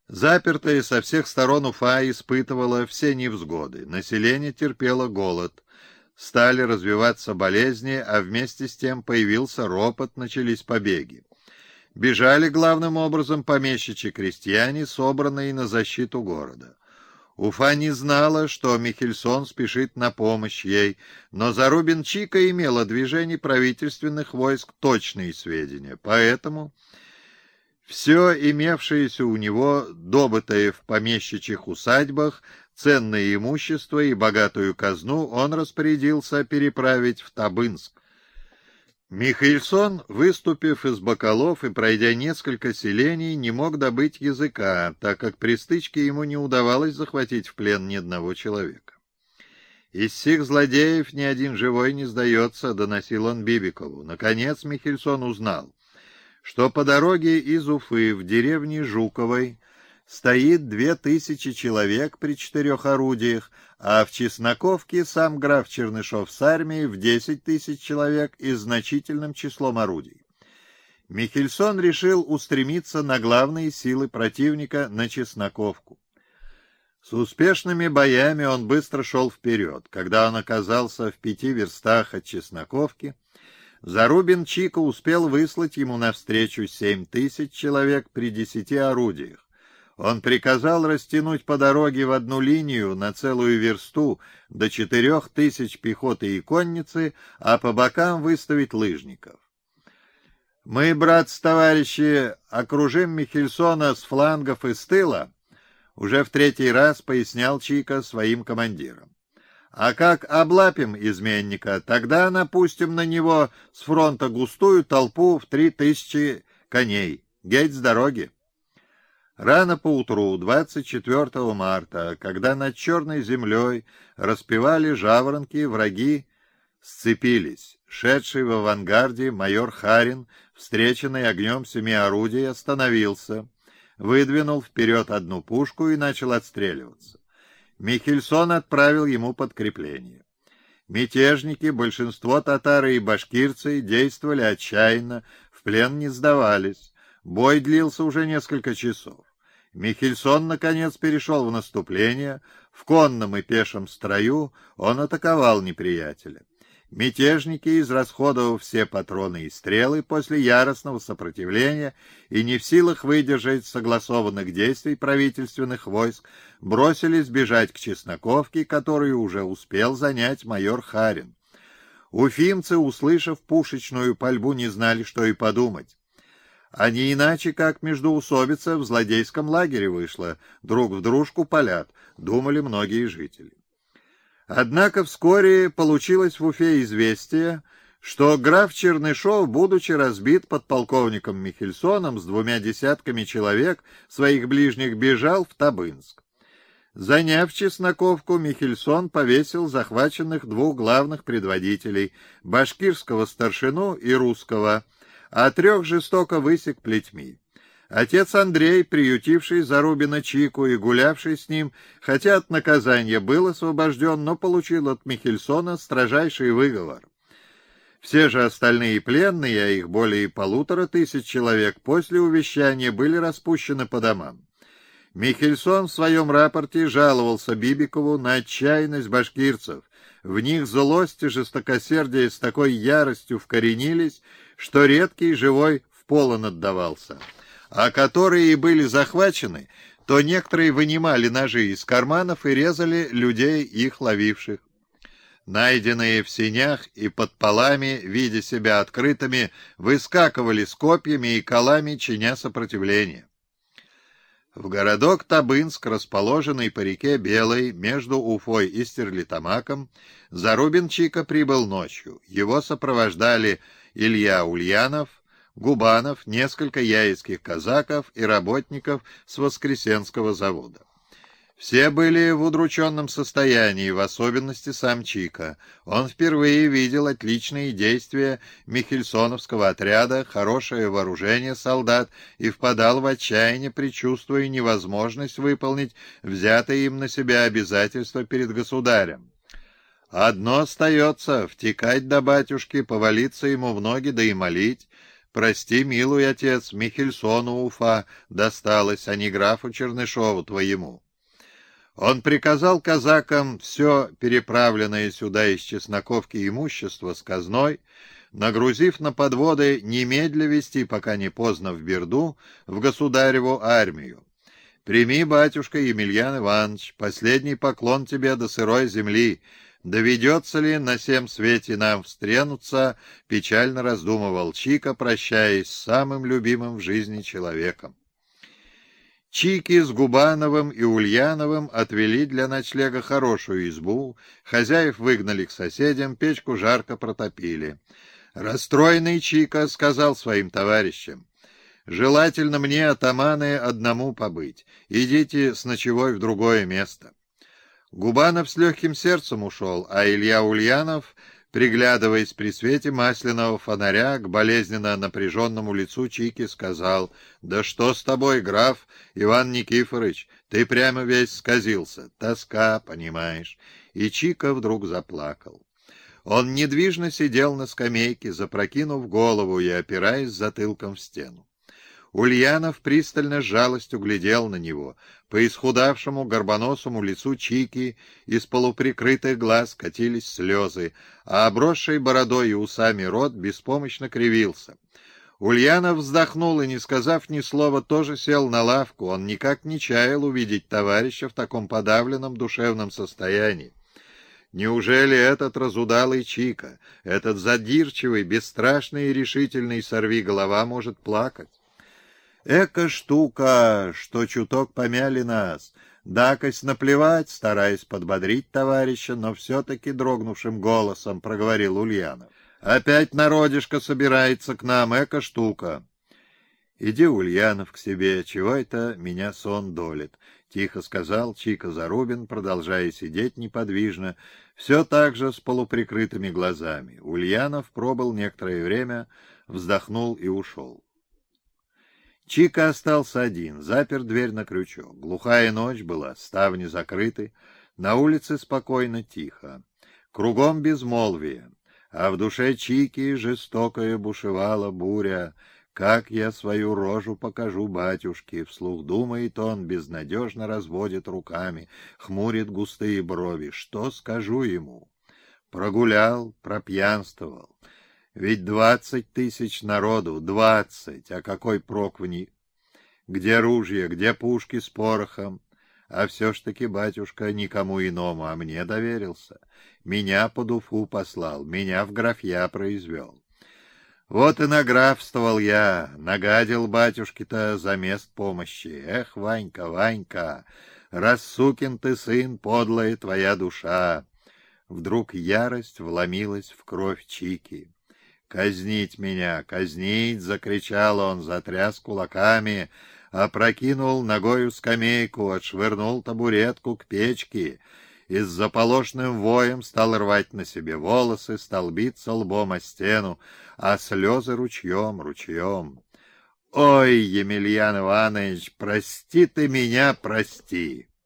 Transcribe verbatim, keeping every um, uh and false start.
Запертая со всех сторон Уфа испытывала все невзгоды. Население терпело голод. Стали развиваться болезни, а вместе с тем появился ропот, начались побеги. Бежали главным образом помещичьи крестьяне, собранные на защиту города. Уфа не знала, что Михельсон спешит на помощь ей, но Зарубин-Чика имела движение правительственных войск точные сведения, поэтому все имевшееся у него, добытое в помещичьих усадьбах, ценное имущество и богатую казну он распорядился переправить в Табынск. Михельсон, выступив из Бакалов и пройдя несколько селений, не мог добыть языка, так как при стычке ему не удавалось захватить в плен ни одного человека. «Из всех злодеев ни один живой не сдается», — доносил он Бибикову. Наконец Михельсон узнал, что по дороге из Уфы в деревне Жуковой стоит две тысячи человек при четырех орудиях, а в Чесноковке сам граф Чернышов с армией в десять тысяч человек и с значительным числом орудий. Михельсон решил устремиться на главные силы противника, на Чесноковку. С успешными боями он быстро шел вперед. Когда он оказался в пяти верстах от Чесноковки, Зарубин-Чика успел выслать ему навстречу семь тысяч человек при десяти орудиях. Он приказал растянуть по дороге в одну линию на целую версту до четырех тысяч пехоты и конницы, а по бокам выставить лыжников. «Мы, братцы-товарищи, окружим Михельсона с флангов и с тыла», уже в третий раз пояснял Чика своим командирам. «А как облапим изменника, тогда напустим на него с фронта густую толпу в три тысячи коней. Геть с дороги». Рано поутру, двадцать четвёртого марта, когда над черной землей распевали жаворонки, враги сцепились. Шедший в авангарде майор Харин, встреченный огнем семи орудий, остановился, выдвинул вперед одну пушку и начал отстреливаться. Михельсон отправил ему подкрепление. Мятежники, большинство татары и башкирцы, действовали отчаянно, в плен не сдавались. Бой длился уже несколько часов. Михельсон, наконец, перешел в наступление. В конном и пешем строю он атаковал неприятеля. Мятежники, израсходовав все патроны и стрелы после яростного сопротивления и не в силах выдержать согласованных действий правительственных войск, бросились бежать к Чесноковке, которую уже успел занять майор Харин. Уфимцы, услышав пушечную пальбу, не знали, что и подумать. А не иначе, как междоусобица в злодейском лагере вышла, друг в дружку палят, думали многие жители. Однако вскоре получилось в Уфе известие, что граф Чернышов, будучи разбит подполковником Михельсоном с двумя десятками человек своих ближних, бежал в Табынск. Заняв Чесноковку, Михельсон повесил захваченных двух главных предводителей, башкирского старшину и русского, а трех жестоко высек плетьми. Отец Андрей, приютивший Зарубина-Чику и гулявший с ним, хотя от наказания был освобожден, но получил от Михельсона строжайший выговор. Все же остальные пленные, а их более полутора тысяч человек, после увещания были распущены по домам. Михельсон в своем рапорте жаловался Бибикову на отчаянность башкирцев. В них злость и жестокосердие с такой яростью вкоренились, что редкий живой в полон отдавался. А которые и были захвачены, то некоторые вынимали ножи из карманов и резали людей, их ловивших. Найденные в сенях и под полами, видя себя открытыми, выскакивали с копьями и колами, чиня сопротивление. В городок Табынск, расположенный по реке Белой между Уфой и Стерлитамаком, Зарубин-Чика прибыл ночью. Его сопровождали Илья Ульянов, Губанов, несколько яицких казаков и работников с Воскресенского завода. Все были в удрученном состоянии, в особенности сам Чика. Он впервые видел отличные действия михельсоновского отряда, хорошее вооружение солдат и впадал в отчаяние, предчувствуя невозможность выполнить взятые им на себя обязательства перед государем. «Одно остается — втекать до батюшки, повалиться ему в ноги да и молить», прости, милуй отец, Михельсону Уфа досталось, а не графу Чернышову твоему». Он приказал казакам все переправленное сюда из Чесноковки имущество с казной, нагрузив на подводы, немедля вести, пока не поздно, в Берду, в государеву армию. «Прими, батюшка Емельян Иванович, последний поклон тебе до сырой земли. Доведется ли на сем свете нам встренуться?» — печально раздумывал Чика, прощаясь с самым любимым в жизни человеком. Чики с Губановым и Ульяновым отвели для ночлега хорошую избу, хозяев выгнали к соседям, печку жарко протопили. Расстроенный Чика сказал своим товарищам: «Желательно мне, атаманы, одному побыть. Идите с ночевой в другое место». Губанов с легким сердцем ушел, а Илья Ульянов, приглядываясь при свете масляного фонаря к болезненно напряженному лицу Чики, сказал: «Да что с тобой, граф Иван Никифорович, ты прямо весь сказился, тоска, понимаешь». И Чика вдруг заплакал. Он недвижно сидел на скамейке, запрокинув голову и опираясь затылком в стену. Ульянов пристально с жалостью глядел на него. По исхудавшему горбоносому лицу Чики из полуприкрытых глаз катились слезы, а обросший бородой и усами рот беспомощно кривился. Ульянов вздохнул и, не сказав ни слова, тоже сел на лавку. Он никак не чаял увидеть товарища в таком подавленном душевном состоянии. Неужели этот разудалый Чика, этот задирчивый, бесстрашный и решительный сорвиголова может плакать? «Эка штука, что чуток помяли нас. Дакость наплевать», — стараясь подбодрить товарища, но все-таки дрогнувшим голосом проговорил Ульянов. «Опять народишко собирается к нам, эка штука». «Иди, Ульянов, к себе, чего это меня сон долит», — тихо сказал Чика Зарубин, продолжая сидеть неподвижно, все так же с полуприкрытыми глазами. Ульянов пробыл некоторое время, вздохнул и ушел. Чика остался один, запер дверь на крючок. Глухая ночь была, ставни закрыты, на улице спокойно, тихо. Кругом безмолвие, а в душе Чики жестокая бушевала буря. «Как я свою рожу покажу батюшке?» — вслух думает он, безнадежно разводит руками, хмурит густые брови. «Что скажу ему?» Прогулял, пропьянствовал. Ведь двадцать тысяч народу, двадцать, а какой прок в них? Где ружья, где пушки с порохом? А все ж таки батюшка никому иному, а мне доверился. Меня под Уфу послал, меня в графья произвел. Вот и награфствовал я, нагадил батюшке-то за мест помощи. Эх, Ванька, Ванька, рассукин ты сын, подлая твоя душа. Вдруг ярость вломилась в кровь Чики. «Казнить меня, казнить!» — закричал он, затряс кулаками, опрокинул ногою скамейку, отшвырнул табуретку к печке и с заполошным воем стал рвать на себе волосы, стал биться лбом о стену, а слезы ручьем, ручьем. «Ой, Емельян Иванович, прости ты меня, прости!»